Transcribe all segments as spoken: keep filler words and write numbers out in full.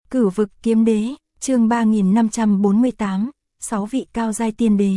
Cửu vực kiếm đế, chương ba nghìn năm trăm bốn mươi tám, sáu vị cao giai tiên đế.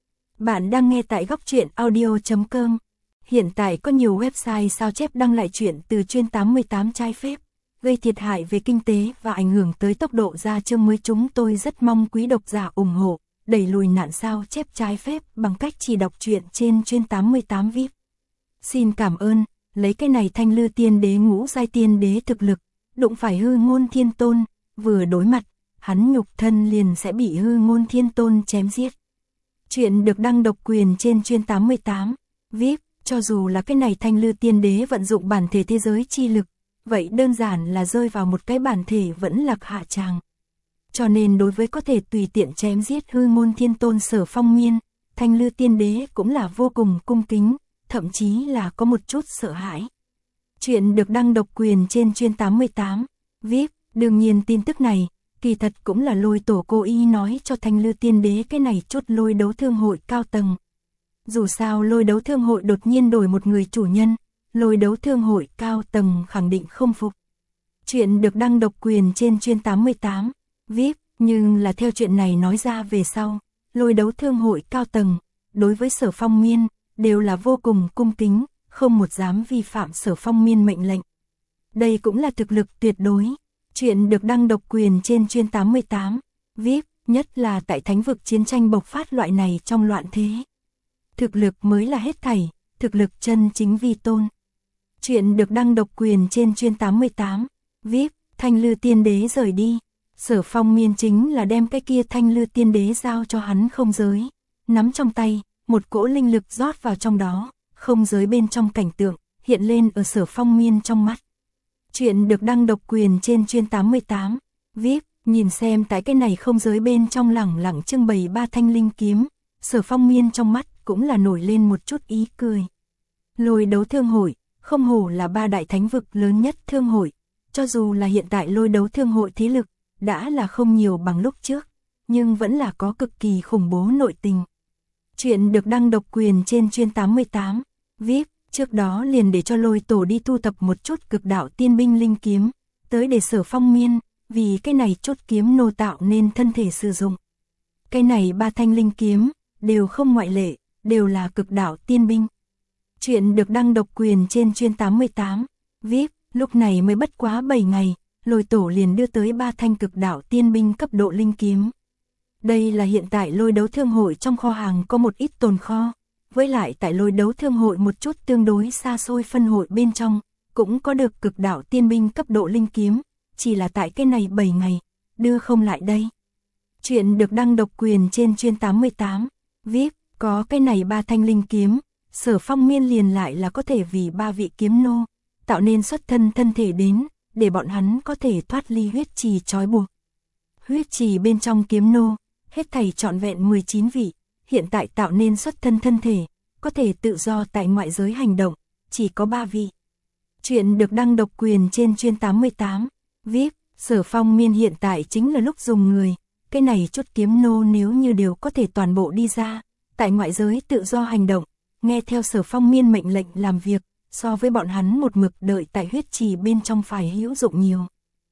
Bạn đang nghe tại góc truyện audio chấm com. Hiện tại có nhiều website sao chép đăng lại truyện từ chuyên tám mươi tám trái phép, gây thiệt hại về kinh tế và ảnh hưởng tới tốc độ ra chương mới. Chúng tôi rất mong quý độc giả ủng hộ, đẩy lùi nạn sao chép trái phép bằng cách chỉ đọc truyện trên chuyên tám mươi tám vi ai pi. Xin cảm ơn, lấy cái này Thanh Lư tiên đế ngũ giai tiên đế thực lực, đụng phải Hư Ngôn Thiên Tôn, vừa đối mặt, hắn nhục thân liền sẽ bị Hư Ngôn Thiên Tôn chém giết. Chuyện được đăng độc quyền trên chuyên tám mươi tám vi ai pi, cho dù là cái này Thanh Lư tiên đế vận dụng bản thể thế giới chi lực, vậy đơn giản là rơi vào một cái bản thể vẫn lạc hạ tràng. Cho nên đối với có thể tùy tiện chém giết Hư Ngôn Thiên Tôn Sở Phong Miên, Thanh Lư tiên đế cũng là vô cùng cung kính, thậm chí là có một chút sợ hãi. Chuyện được đăng độc quyền trên chuyên tám mươi tám vi ai pi, đương nhiên tin tức này, kỳ thật cũng là Lôi Tổ cố ý nói cho Thanh Lư tiên đế cái này chút Lôi Đấu Thương hội cao tầng. Dù sao Lôi Đấu Thương hội đột nhiên đổi một người chủ nhân, Lôi Đấu Thương hội cao tầng khẳng định không phục. Chuyện được đăng độc quyền trên chuyên tám mươi tám vi ai pi, nhưng là theo chuyện này nói ra về sau, Lôi Đấu Thương hội cao tầng, đối với Sở Phong Miên, đều là vô cùng cung kính, không một dám vi phạm Sở Phong Miên mệnh lệnh. Đây cũng là thực lực tuyệt đối. Chuyện được đăng độc quyền trên chuyên tám mươi tám vi ai pi, nhất là tại thánh vực chiến tranh bộc phát loại này trong loạn thế. Thực lực mới là hết thảy, thực lực chân chính vi tôn. Chuyện được đăng độc quyền trên chuyên tám mươi tám vi ai pi, Thanh Lư tiên đế rời đi. Sở Phong Miên chính là đem cái kia Thanh Lư tiên đế giao cho hắn không giới, nắm trong tay, một cỗ linh lực rót vào trong đó, không giới bên trong cảnh tượng, hiện lên ở Sở Phong Miên trong mắt. Chuyện được đăng độc quyền trên chuyên tám mươi tám vi ai pi, nhìn xem tại cái này không giới bên trong lẳng lặng trưng bày ba thanh linh kiếm, Sở Phong Miên trong mắt cũng là nổi lên một chút ý cười. Lôi Đấu Thương hội, không hổ là ba đại thánh vực lớn nhất thương hội, cho dù là hiện tại Lôi Đấu Thương hội thế lực, đã là không nhiều bằng lúc trước, nhưng vẫn là có cực kỳ khủng bố nội tình. Chuyện được đăng độc quyền trên chuyên tám mươi tám vi ai pi, trước đó liền để cho Lôi Tổ đi thu thập một chút cực đạo tiên binh linh kiếm, tới để Sở Phong Miên, vì cái này chốt kiếm nô tạo nên thân thể sử dụng. Cái này ba thanh linh kiếm, đều không ngoại lệ, đều là cực đạo tiên binh. Chuyện được đăng độc quyền trên chuyên tám mươi tám vi ai pi, lúc này mới bất quá bảy ngày, Lôi Tổ liền đưa tới ba thanh cực đạo tiên binh cấp độ linh kiếm. Đây là hiện tại Lôi Đấu Thương hội trong kho hàng có một ít tồn kho, với lại tại Lôi Đấu Thương hội một chút tương đối xa xôi phân hội bên trong, cũng có được cực đạo tiên binh cấp độ linh kiếm, chỉ là tại cái này bảy ngày, đưa không lại đây. Chuyện được đăng độc quyền trên chuyên tám mươi tám vi ai pi, có cái này ba thanh linh kiếm, Sở Phong Miên liền lại là có thể vì ba vị kiếm nô, tạo nên xuất thân thân thể đến, để bọn hắn có thể thoát ly huyết trì trói buộc. Huyết trì bên trong kiếm nô, hết thảy trọn vẹn mười chín vị, hiện tại tạo nên xuất thân thân thể, có thể tự do tại ngoại giới hành động, chỉ có ba vị. Chuyện được đăng độc quyền trên chuyên tám mươi tám vi ai pi, Sở Phong Miên hiện tại chính là lúc dùng người, cái này chút kiếm nô nếu như đều có thể toàn bộ đi ra, tại ngoại giới tự do hành động, nghe theo Sở Phong Miên mệnh lệnh làm việc, so với bọn hắn một mực đợi tại huyết trì bên trong phải hữu dụng nhiều.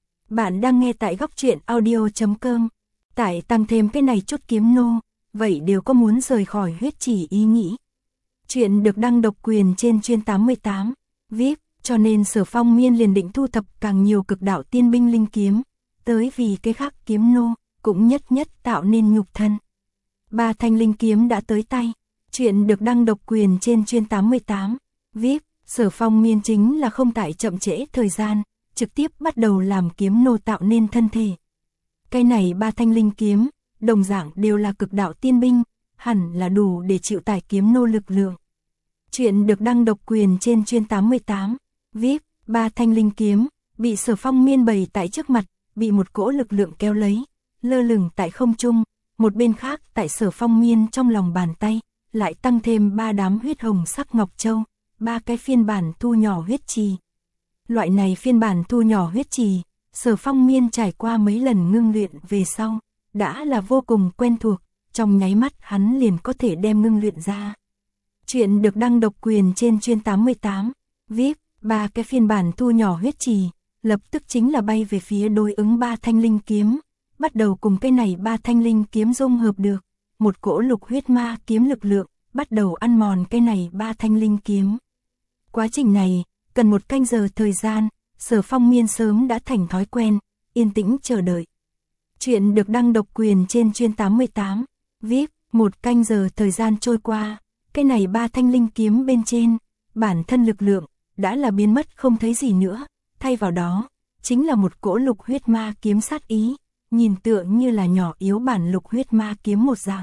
Bạn đang nghe tại góc truyện audio chấm com. Tại tăng thêm cái này chút kiếm nô, vậy đều có muốn rời khỏi huyết trì ý nghĩ. Chuyện được đăng độc quyền trên chuyên tám mươi tám vi ai pi, cho nên Sở Phong Miên liền định thu thập càng nhiều cực đạo tiên binh linh kiếm, tới vì cái khác kiếm nô, cũng nhất nhất tạo nên nhục thân. Ba thanh linh kiếm đã tới tay. Chuyện được đăng độc quyền trên chuyên tám mươi tám vi ai pi, Sở Phong Miên chính là không tại chậm trễ thời gian, trực tiếp bắt đầu làm kiếm nô tạo nên thân thể. Cái này ba thanh linh kiếm, đồng dạng đều là cực đạo tiên binh, hẳn là đủ để chịu tải kiếm nô lực lượng. Chuyện được đăng độc quyền trên chuyên tám mươi tám vi ai pi, ba thanh linh kiếm, bị Sở Phong Miên bày tại trước mặt, bị một cỗ lực lượng kéo lấy, lơ lửng tại không trung, một bên khác tại Sở Phong Miên trong lòng bàn tay, lại tăng thêm ba đám huyết hồng sắc ngọc châu, ba cái phiên bản thu nhỏ huyết trì. Loại này phiên bản thu nhỏ huyết trì, Sở Phong Miên trải qua mấy lần ngưng luyện về sau, đã là vô cùng quen thuộc, trong nháy mắt hắn liền có thể đem ngưng luyện ra. Chuyện được đăng độc quyền trên chuyên tám mươi tám vi ai pi, ba cái phiên bản thu nhỏ huyết trì, lập tức chính là bay về phía đối ứng ba thanh linh kiếm, bắt đầu cùng cái này ba thanh linh kiếm dung hợp được, một cỗ lục huyết ma kiếm lực lượng, bắt đầu ăn mòn cái này ba thanh linh kiếm. Quá trình này, cần một canh giờ thời gian, Sở Phong Miên sớm đã thành thói quen, yên tĩnh chờ đợi. Chuyện được đăng độc quyền trên chuyên tám mươi tám, vê i pê, một canh giờ thời gian trôi qua, cái này ba thanh linh kiếm bên trên, bản thân lực lượng, đã là biến mất không thấy gì nữa, thay vào đó, chính là một cỗ lục huyết ma kiếm sát ý, nhìn tựa như là nhỏ yếu bản lục huyết ma kiếm một dạng.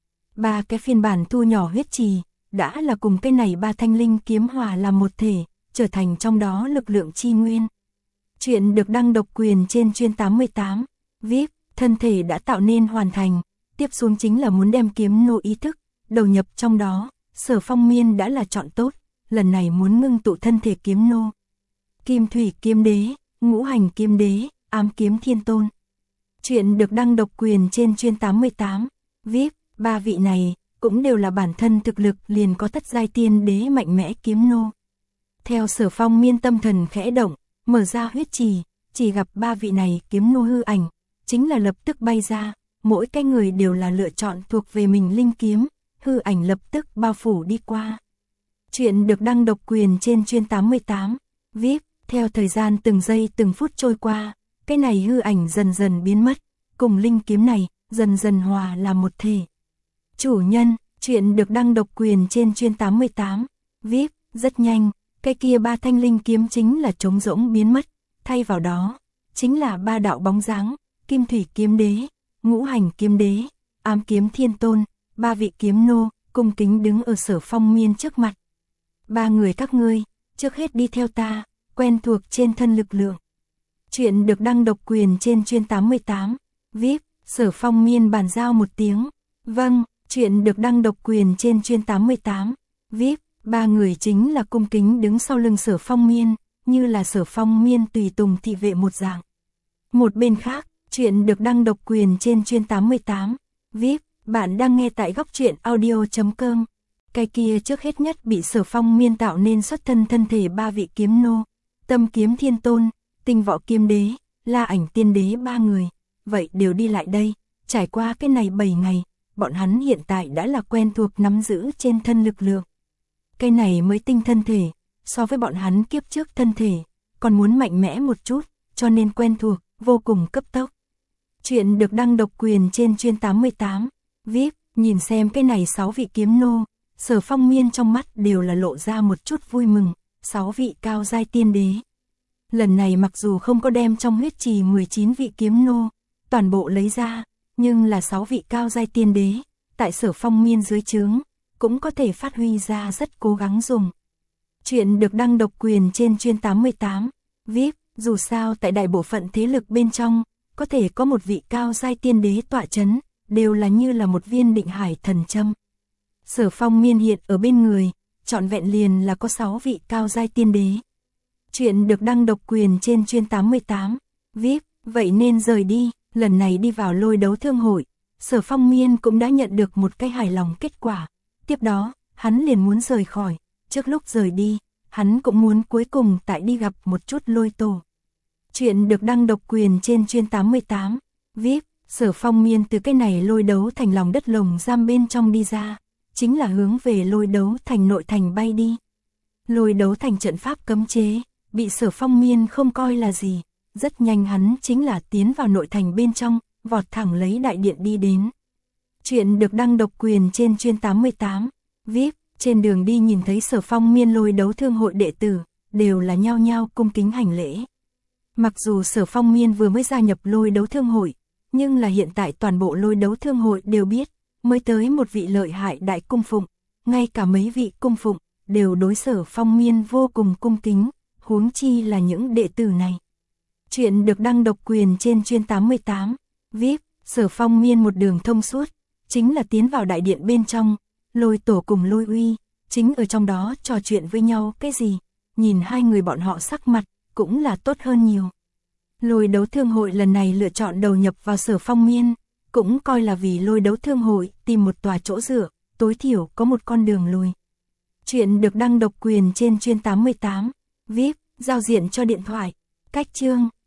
Ba cái phiên bản thu nhỏ huyết trì, đã là cùng cái này ba thanh linh kiếm hòa làm một thể, trở thành trong đó lực lượng chi nguyên. Chuyện được đăng độc quyền trên chuyên tám mươi tám, vê i pê, thân thể đã tạo nên hoàn thành, tiếp xuống chính là muốn đem kiếm nô ý thức, đầu nhập trong đó, Sở Phong Miên đã là chọn tốt, lần này muốn ngưng tụ thân thể kiếm nô. Kim Thủy Kiếm Đế, Ngũ Hành Kiếm Đế, Ám Kiếm Thiên Tôn. Chuyện được đăng độc quyền trên chuyên tám mươi tám, vê i pê, ba vị này, cũng đều là bản thân thực lực liền có thất giai tiên đế mạnh mẽ kiếm nô. Theo Sở Phong Miên tâm thần khẽ động, mở ra huyết trì, chỉ gặp ba vị này kiếm nô hư ảnh, chính là lập tức bay ra, mỗi cái người đều là lựa chọn thuộc về mình linh kiếm, hư ảnh lập tức bao phủ đi qua. Chuyện được đăng độc quyền trên chuyên tám mươi tám, vê i pê, theo thời gian từng giây từng phút trôi qua, cái này hư ảnh dần dần biến mất, cùng linh kiếm này, dần dần hòa làm một thể. Chủ nhân, chuyện được đăng độc quyền trên chuyên tám mươi tám, vê i pê, rất nhanh, cái kia ba thanh linh kiếm chính là trống rỗng biến mất, thay vào đó, chính là ba đạo bóng dáng, Kim Thủy Kiếm Đế, Ngũ Hành Kiếm Đế, Ám Kiếm Thiên Tôn, ba vị kiếm nô, cung kính đứng ở Sở Phong Miên trước mặt. Ba người các ngươi, trước hết đi theo ta, quen thuộc trên thân lực lượng. Chuyện được đăng độc quyền trên chuyên tám mươi tám, vê i pê, Sở Phong Miên bàn giao một tiếng. Vâng, chuyện được đăng độc quyền trên chuyên tám mươi tám, vê i pê, ba người chính là cung kính đứng sau lưng Sở Phong Miên, như là Sở Phong Miên tùy tùng thị vệ một dạng. Một bên khác, chuyện được đăng độc quyền trên chuyên tám mươi tám, vê i pê, bạn đang nghe tại góc truyện audio chấm com. Cái kia trước hết nhất bị Sở Phong Miên tạo nên xuất thân thân thể ba vị kiếm nô, Tâm Kiếm Thiên Tôn, Tinh Võ Kiếm Đế, La Ảnh Tiên Đế ba người, vậy đều đi lại đây, trải qua cái này bảy ngày, bọn hắn hiện tại đã là quen thuộc nắm giữ trên thân lực lượng. Cái này mới tinh thân thể, so với bọn hắn kiếp trước thân thể, còn muốn mạnh mẽ một chút, cho nên quen thuộc, vô cùng cấp tốc. Chuyện được đăng độc quyền trên chuyên tám mươi tám, vê i pê, nhìn xem cái này sáu vị kiếm nô, Sở Phong Miên trong mắt đều là lộ ra một chút vui mừng, sáu vị cao giai tiên đế. Lần này mặc dù không có đem trong huyết trì mười chín vị kiếm nô, toàn bộ lấy ra, nhưng là sáu vị cao giai tiên đế, tại Sở Phong Miên dưới trướng, cũng có thể phát huy ra rất cố gắng dùng. Chuyện được đăng độc quyền trên chuyên tám mươi tám, vê i pê, dù sao tại đại bộ phận thế lực bên trong, có thể có một vị cao giai tiên đế tọa chấn, đều là như là một viên định hải thần châm. Sở Phong Miên hiện ở bên người, trọn vẹn liền là có sáu vị cao giai tiên đế. Chuyện được đăng độc quyền trên chuyên tám mươi tám, vê i pê, vậy nên rời đi, lần này đi vào Lôi Đấu Thương hội, Sở Phong Miên cũng đã nhận được một cái hài lòng kết quả. Tiếp đó, hắn liền muốn rời khỏi, trước lúc rời đi, hắn cũng muốn cuối cùng tại đi gặp một chút Lôi Tổ. Chuyện được đăng độc quyền trên chuyên tám mươi tám, vê i pê, Sở Phong Miên từ cái này Lôi Đấu Thành lòng đất lồng giam bên trong đi ra, chính là hướng về Lôi Đấu Thành nội thành bay đi. Lôi Đấu Thành trận pháp cấm chế, bị Sở Phong Miên không coi là gì, rất nhanh hắn chính là tiến vào nội thành bên trong, vọt thẳng lấy đại điện đi đến. Chuyện được đăng độc quyền trên chuyên tám mươi tám, vê i pê, trên đường đi nhìn thấy Sở Phong Miên Lôi Đấu Thương hội đệ tử, đều là nhao nhao cung kính hành lễ. Mặc dù Sở Phong Miên vừa mới gia nhập Lôi Đấu Thương hội, nhưng là hiện tại toàn bộ Lôi Đấu Thương hội đều biết, mới tới một vị lợi hại đại cung phụng, ngay cả mấy vị cung phụng, đều đối Sở Phong Miên vô cùng cung kính, huống chi là những đệ tử này. Chuyện được đăng độc quyền trên chuyên tám mươi tám, vê i pê, Sở Phong Miên một đường thông suốt, chính là tiến vào đại điện bên trong, Lôi Tổ cùng Lôi Uy, chính ở trong đó trò chuyện với nhau cái gì, nhìn hai người bọn họ sắc mặt, cũng là tốt hơn nhiều. Lôi Đấu Thương hội lần này lựa chọn đầu nhập vào Sở Phong Miên, cũng coi là vì Lôi Đấu Thương hội tìm một tòa chỗ dựa, tối thiểu có một con đường lùi. Chuyện được đăng độc quyền trên chuyên tám mươi tám, vê i pê, giao diện cho điện thoại. Cách chương